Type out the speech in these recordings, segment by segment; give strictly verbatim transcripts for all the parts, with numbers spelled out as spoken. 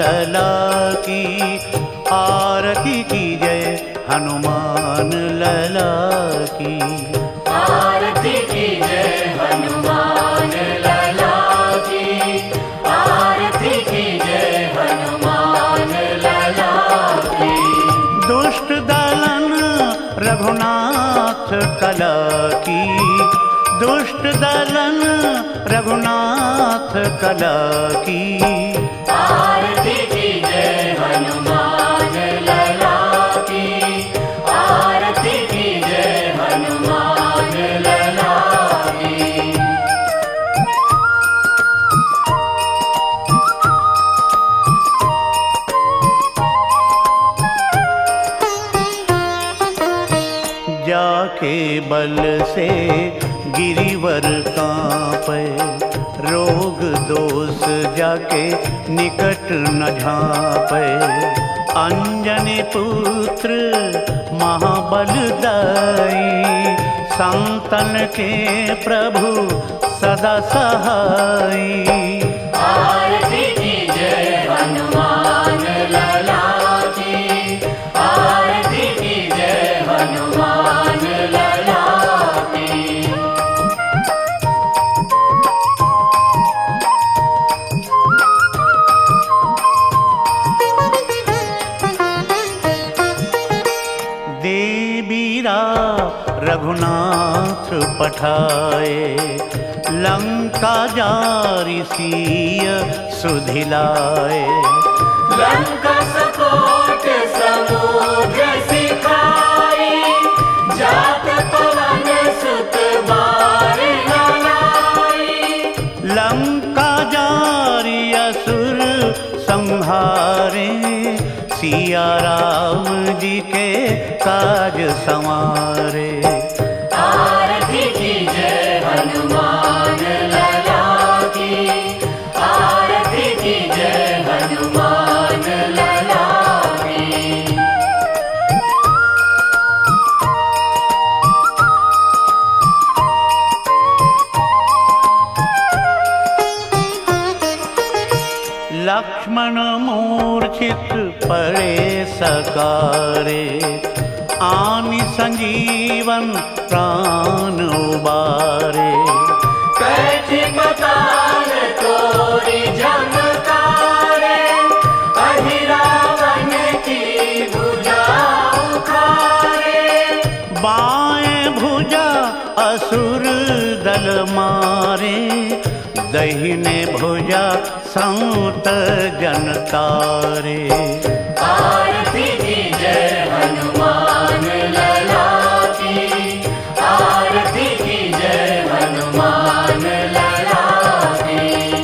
लला की, आरती कीजय हनुमान लला की। आरती कीजय हनुमान लला की, आरती कीजय हनुमान लला की। दुष्ट दलन रघुनाथ कला की, दुष्ट दलन रघुनाथ कला की। आरती कीजय हनुमान लला की, आरती कीजय हनुमान लला की। जाके बल से गिरिवर कांपे, रोग दोष जाके निकट न झांपे। अंजनी पुत्र महाबलदाई, संतन के प्रभु सदा सहाई। आरती कीजय हनुमान लला की, आरती कीजय हनुमान लला की। देवीरा रघुनाथ पठाए, लंका जारि सिय सुधिलाए। लंका सकोट समुद्र सिखाई, जात पवन सुत बार लाई। लंका जारि असुर संहारे, सिया राम जी के काज संवारे। आरती कीजय हनुमान लला की, आरती कीजय हनुमान लला की। लक्ष्मण मूर्छित पड़े सकारे, आनि संजीवन प्राण उबारे। कैठी पताल तोरी झमकारे, अहिरावण की भुजा उखारे। बाएं भुजा असुर दल मारे, दहिने भुजा संत जन तारे। आरती कीजय हनुमान लला की, आरती कीजय हनुमान लला की।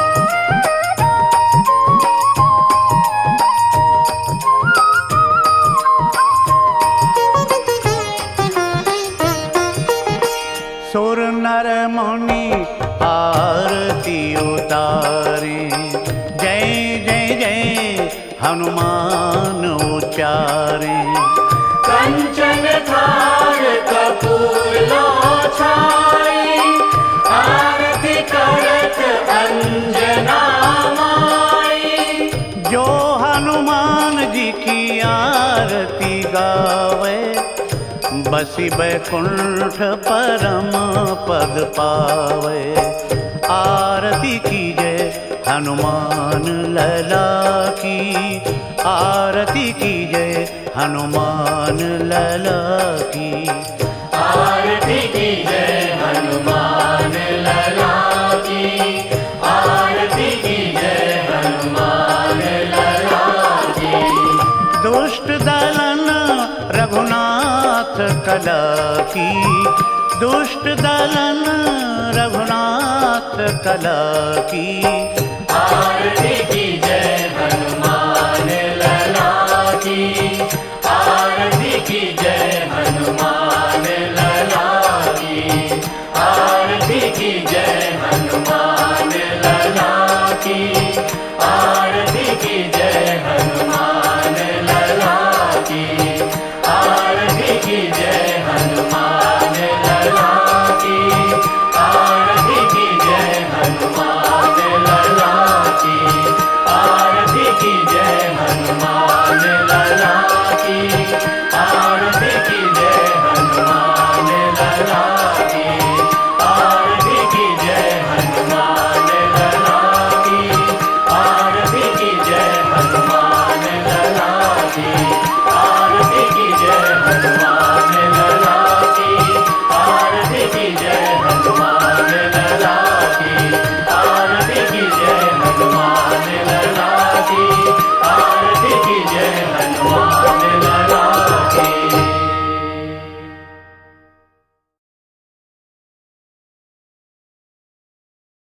सुर नर मुनि आरती उतारे, जय जय जय हनुमान उचारे। कंचन थार कपूर छाई, आरती करत अंजना माई। जो हनुमान जी की आरती गावे, बसी बैकुंठ परम पद पावे। आरती कीजय हनुमान लला की, आरती कीजय हनुमान लला की। आरती कीजय हनुमान लला की, आरती कीजय हनुमान लला की। दुष्ट दलन रघुनाथ कला की, दुष्ट दलन रघुनाथ कला की। आरती कीजय